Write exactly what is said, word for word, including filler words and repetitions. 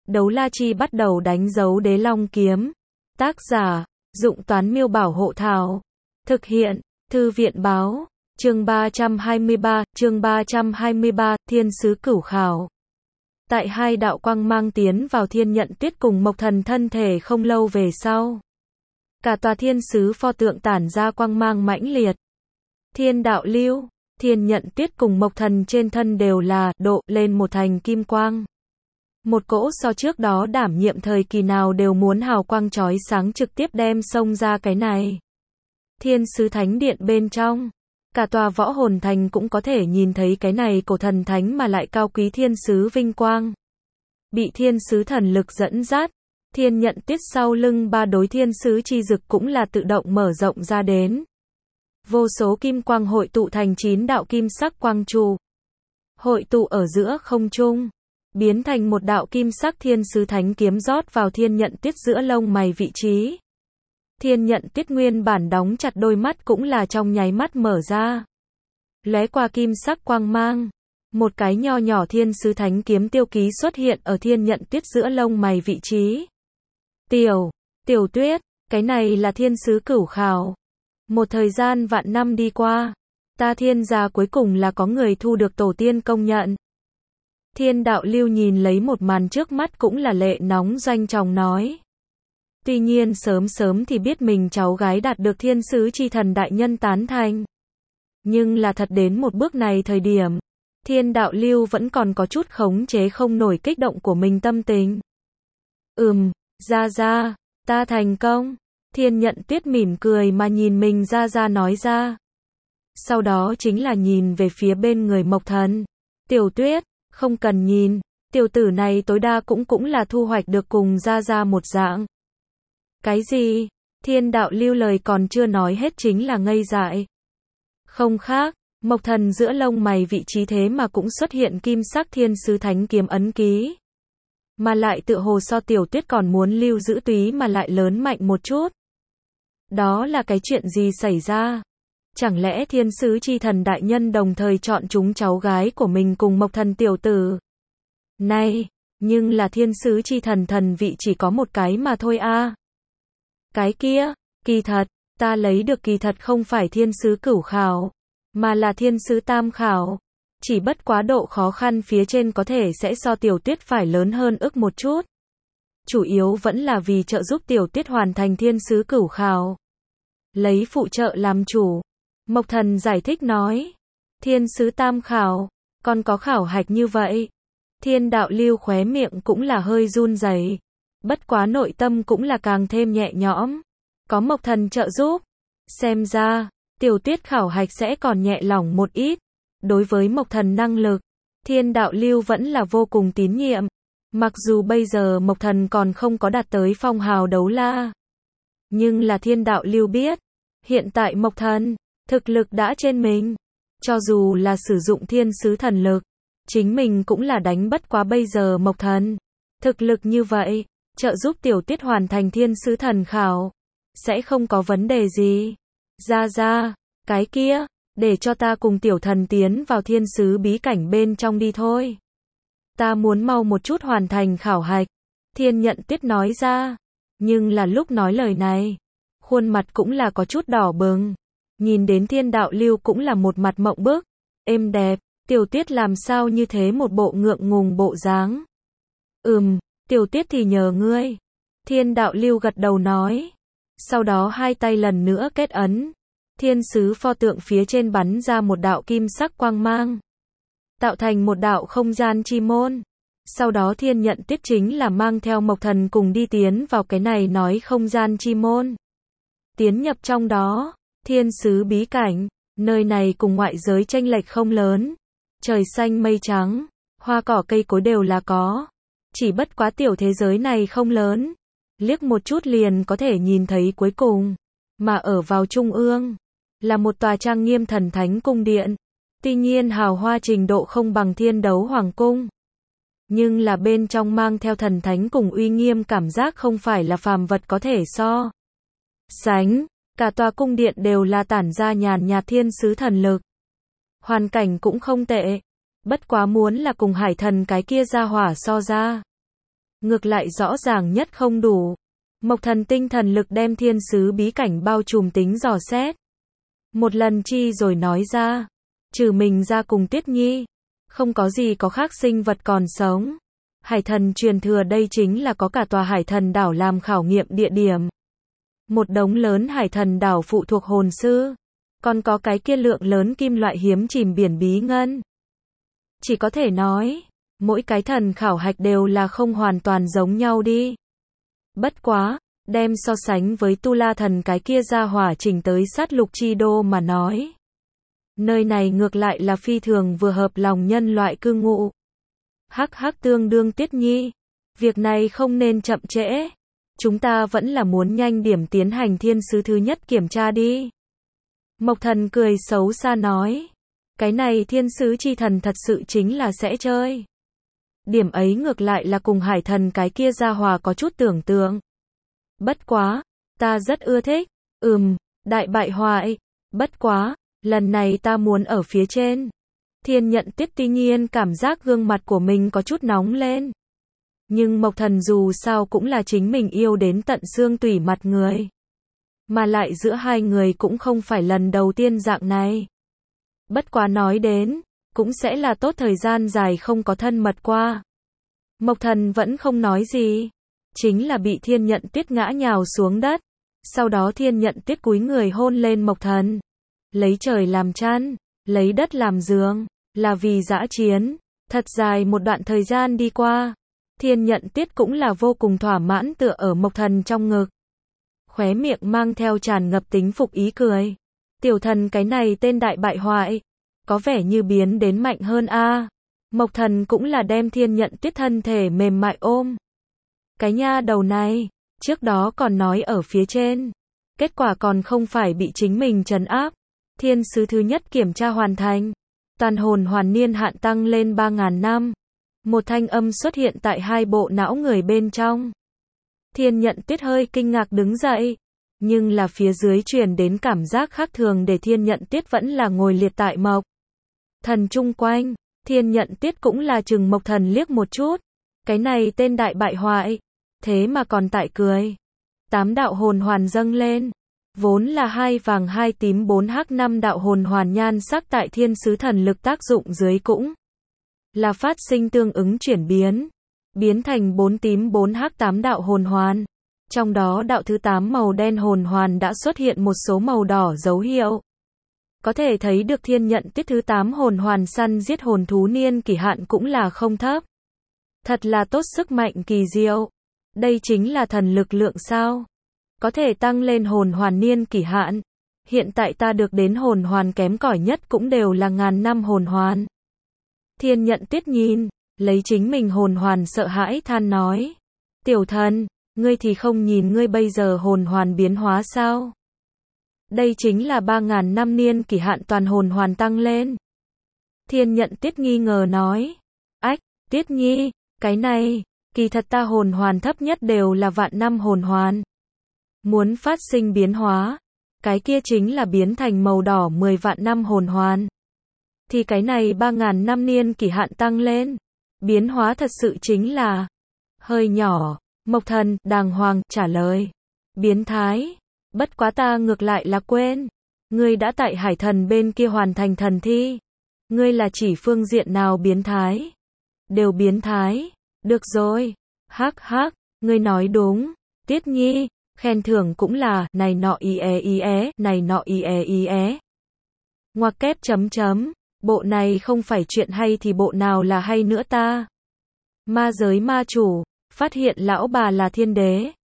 Đấu la chi bắt đầu đánh dấu đế long kiếm. Tác giả, Dụng Toán Miêu Bảo Hộ Thảo. Thực hiện, Thư viện Báo. Chương ba trăm hai mươi ba, chương ba trăm hai mươi ba, Thiên sứ cửu khảo. Tại hai đạo quang mang tiến vào Thiên Nhận Tuyết cùng Mộc Thần thân thể không lâu về sau. Cả tòa thiên sứ pho tượng tản ra quang mang mãnh liệt. Thiên đạo lưu, Thiên Nhận Tuyết cùng Mộc Thần trên thân đều là độ lên một thành kim quang. Một cỗ so trước đó đảm nhiệm thời kỳ nào đều muốn hào quang chói sáng trực tiếp đem xông ra cái này. Thiên sứ thánh điện bên trong, cả tòa võ hồn thành cũng có thể nhìn thấy cái này cổ thần thánh mà lại cao quý thiên sứ vinh quang. Bị thiên sứ thần lực dẫn dắt, Thiên Nhận Tuyết sau lưng ba đối thiên sứ chi dực cũng là tự động mở rộng ra đến. Vô số kim quang hội tụ thành chín đạo kim sắc quang trụ. Hội tụ ở giữa không trung, biến thành một đạo kim sắc thiên sứ thánh kiếm rót vào Thiên Nhận Tuyết giữa lông mày vị trí. Thiên Nhận Tuyết nguyên bản đóng chặt đôi mắt cũng là trong nháy mắt mở ra. Lóe qua kim sắc quang mang, một cái nho nhỏ thiên sứ thánh kiếm tiêu ký xuất hiện ở Thiên Nhận Tuyết giữa lông mày vị trí. Tiểu, Tiểu Tuyết, cái này là thiên sứ cửu khảo. Một thời gian vạn năm đi qua, ta thiên gia cuối cùng là có người thu được tổ tiên công nhận. Thiên đạo lưu nhìn lấy một màn trước mắt cũng là lệ nóng doanh trọng nói. Tuy nhiên sớm sớm thì biết mình cháu gái đạt được thiên sứ chi thần đại nhân tán thành. Nhưng là thật đến một bước này thời điểm, thiên đạo lưu vẫn còn có chút khống chế không nổi kích động của mình tâm tình. Ừm, ra ra, ta thành công. Thiên Nhận Tuyết mỉm cười mà nhìn mình ra ra nói ra. Sau đó chính là nhìn về phía bên người Mộc Thần. Tiểu Tuyết, không cần nhìn, tiểu tử này tối đa cũng cũng là thu hoạch được cùng ra ra một dạng. Cái gì? Thiên đạo lưu lời còn chưa nói hết chính là ngây dại. Không khác, Mộc Thần giữa lông mày vị trí thế mà cũng xuất hiện kim sắc thiên sứ thánh kiếm ấn ký. Mà lại tựa hồ so Tiểu Tuyết còn muốn lưu giữ túy mà lại lớn mạnh một chút. Đó là cái chuyện gì xảy ra? Chẳng lẽ thiên sứ chi thần đại nhân đồng thời chọn chúng cháu gái của mình cùng Mộc Thần tiểu tử? Này, nhưng là thiên sứ chi thần thần vị chỉ có một cái mà thôi a. À. Cái kia, kỳ thật, ta lấy được kỳ thật không phải thiên sứ cửu khảo, mà là thiên sứ tam khảo. Chỉ bất quá độ khó khăn phía trên có thể sẽ so Tiểu Tuyết phải lớn hơn ức một chút. Chủ yếu vẫn là vì trợ giúp Tiểu Tuyết hoàn thành thiên sứ cửu khảo. Lấy phụ trợ làm chủ. Mộc Thần giải thích nói. Thiên sứ tam khảo, còn có khảo hạch như vậy. Thiên đạo lưu khóe miệng cũng là hơi run rẩy. Bất quá nội tâm cũng là càng thêm nhẹ nhõm. Có Mộc Thần trợ giúp. Xem ra, Tiểu Tuyết khảo hạch sẽ còn nhẹ lòng một ít. Đối với Mộc Thần năng lực, thiên đạo lưu vẫn là vô cùng tín nhiệm. Mặc dù bây giờ Mộc Thần còn không có đạt tới phong hào đấu la. Nhưng là thiên đạo lưu biết. Hiện tại Mộc Thần, thực lực đã trên mình. Cho dù là sử dụng thiên sứ thần lực, chính mình cũng là đánh bất quá bây giờ Mộc Thần. Thực lực như vậy, trợ giúp Tiểu Tuyết hoàn thành thiên sứ thần khảo. Sẽ không có vấn đề gì. Ra ra, cái kia, để cho ta cùng tiểu thần tiến vào thiên sứ bí cảnh bên trong đi thôi. Ta muốn mau một chút hoàn thành khảo hạch. Thiên Nhận Tuyết nói ra. Nhưng là lúc nói lời này, khuôn mặt cũng là có chút đỏ bừng. Nhìn đến thiên đạo lưu cũng là một mặt mộng bức. Êm đẹp, Tiểu Tuyết làm sao như thế một bộ ngượng ngùng bộ dáng. Ừm, Tiểu Tuyết thì nhờ ngươi. Thiên đạo lưu gật đầu nói. Sau đó hai tay lần nữa kết ấn. Thiên sứ pho tượng phía trên bắn ra một đạo kim sắc quang mang. Tạo thành một đạo không gian chi môn. Sau đó Thiên Nhận Tuyết chính là mang theo Mộc Thần cùng đi tiến vào cái này nói không gian chi môn. Tiến nhập trong đó, thiên sứ bí cảnh, nơi này cùng ngoại giới chênh lệch không lớn. Trời xanh mây trắng, hoa cỏ cây cối đều là có. Chỉ bất quá tiểu thế giới này không lớn. Liếc một chút liền có thể nhìn thấy cuối cùng. Mà ở vào trung ương, là một tòa trang nghiêm thần thánh cung điện. Tuy nhiên hào hoa trình độ không bằng thiên đấu hoàng cung. Nhưng là bên trong mang theo thần thánh cùng uy nghiêm cảm giác không phải là phàm vật có thể so sánh. Cả tòa cung điện đều là tản ra nhàn nhạt thiên sứ thần lực. Hoàn cảnh cũng không tệ. Bất quá muốn là cùng hải thần cái kia ra hỏa so ra. ngược lại rõ ràng nhất không đủ. Mộc Thần tinh thần lực đem thiên sứ bí cảnh bao trùm tính dò xét. Một lần chi rồi nói ra, trừ mình ra cùng Tuyết Nhi, không có gì có khác sinh vật còn sống. Hải thần truyền thừa đây chính là có cả tòa hải thần đảo làm khảo nghiệm địa điểm. Một đống lớn hải thần đảo phụ thuộc hồn sư. Còn có cái kia lượng lớn kim loại hiếm chìm biển bí ngân. Chỉ có thể nói, mỗi cái thần khảo hạch đều là không hoàn toàn giống nhau đi. Bất quá, đem so sánh với Tu La thần cái kia ra hỏa chỉnh tới sát lục chi đô mà nói. Nơi này ngược lại là phi thường vừa hợp lòng nhân loại cư ngụ. Hắc hắc tương đương Tuyết Nhi. Việc này không nên chậm trễ. Chúng ta vẫn là muốn nhanh điểm tiến hành thiên sứ thứ nhất kiểm tra đi. Mộc Thần cười xấu xa nói. Cái này thiên sứ chi thần thật sự chính là sẽ chơi. Điểm ấy ngược lại là cùng hải thần cái kia ra hòa có chút tưởng tượng. Bất quá, ta rất ưa thích. Ừm, đại bại hoại. Bất quá, lần này ta muốn ở phía trên. Thiên Nhận Tuyết tuy nhiên cảm giác gương mặt của mình có chút nóng lên. Nhưng Mộc Thần dù sao cũng là chính mình yêu đến tận xương tủy mặt người. Mà lại giữa hai người cũng không phải lần đầu tiên dạng này. Bất quá nói đến, cũng sẽ là tốt thời gian dài không có thân mật qua. Mộc Thần vẫn không nói gì. Chính là bị Thiên Nhận Tuyết ngã nhào xuống đất. Sau đó Thiên Nhận Tuyết cúi người hôn lên Mộc Thần. Lấy trời làm chăn, lấy đất làm giường, là vì dã chiến. Thật dài một đoạn thời gian đi qua. Thiên Nhận Tuyết cũng là vô cùng thỏa mãn tựa ở Mộc Thần trong ngực. Khóe miệng mang theo tràn ngập tính phục ý cười. Tiểu thần cái này tên đại bại hoại. Có vẻ như biến đến mạnh hơn a. À. Mộc Thần cũng là đem Thiên Nhận Tuyết thân thể mềm mại ôm. Cái nha đầu này, trước đó còn nói ở phía trên. Kết quả còn không phải bị chính mình trấn áp. Thiên sứ thứ nhất kiểm tra hoàn thành. Toàn hồn hoàn niên hạn tăng lên ba ngàn năm. Một thanh âm xuất hiện tại hai bộ não người bên trong. Thiên Nhận Tuyết hơi kinh ngạc đứng dậy. Nhưng là phía dưới truyền đến cảm giác khác thường để Thiên Nhận Tuyết vẫn là ngồi liệt tại Mộc Thần chung quanh. Thiên Nhận Tuyết cũng là chừng Mộc Thần liếc một chút. Cái này tên đại bại hoại. Thế mà còn tại cười. Tám đạo hồn hoàn dâng lên. Vốn là hai vàng hai tím bốn hắc năm đạo hồn hoàn nhan sắc tại thiên sứ thần lực tác dụng dưới cũng là phát sinh tương ứng chuyển biến. Biến thành bốn tím bốn hắc tám đạo hồn hoàn. Trong đó đạo thứ tám màu đen hồn hoàn đã xuất hiện một số màu đỏ dấu hiệu. Có thể thấy được Thiên Nhận Tuyết thứ tám hồn hoàn săn giết hồn thú niên kỳ hạn cũng là không thấp. Thật là tốt sức mạnh kỳ diệu. Đây chính là thần lực lượng sao? Có thể tăng lên hồn hoàn niên kỳ hạn. Hiện tại ta được đến hồn hoàn kém cỏi nhất cũng đều là ngàn năm hồn hoàn. Thiên Nhận Tuyết nhìn, lấy chính mình hồn hoàn sợ hãi than nói. Tiểu thần, ngươi thì không nhìn ngươi bây giờ hồn hoàn biến hóa sao? Đây chính là ba ngàn năm niên kỳ hạn toàn hồn hoàn tăng lên. Thiên Nhận Tuyết nghi ngờ nói. Ách, Tuyết Nhi, cái này, kỳ thật ta hồn hoàn thấp nhất đều là vạn năm hồn hoàn. Muốn phát sinh biến hóa, cái kia chính là biến thành màu đỏ mười vạn năm hồn hoàn. Thì cái này ba ngàn năm niên kỳ hạn tăng lên. Biến hóa thật sự chính là hơi nhỏ. Mộc Thần, đàng hoàng, trả lời. Biến thái. Bất quá ta ngược lại là quên. Ngươi đã tại hải thần bên kia hoàn thành thần thi. Ngươi là chỉ phương diện nào biến thái? Đều biến thái. Được rồi. Hắc hắc, ngươi nói đúng. Tuyết Nhi, khen thưởng cũng là, này nọ y e y é, này nọ y e y é. Ngoặc kép chấm chấm. Bộ này không phải chuyện hay thì bộ nào là hay nữa ta? Ma giới ma chủ, phát hiện lão bà là thiên đế.